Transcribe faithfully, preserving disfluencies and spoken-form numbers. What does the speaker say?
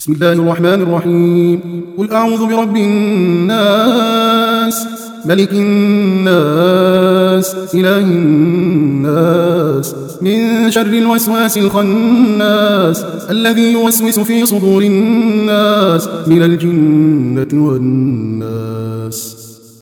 بسم الله الرحمن الرحيم. قل أعوذ برب الناس، ملك الناس، إله الناس، من شر الوسواس الخناس الذي يوسوس في صدور الناس من الجنة والناس.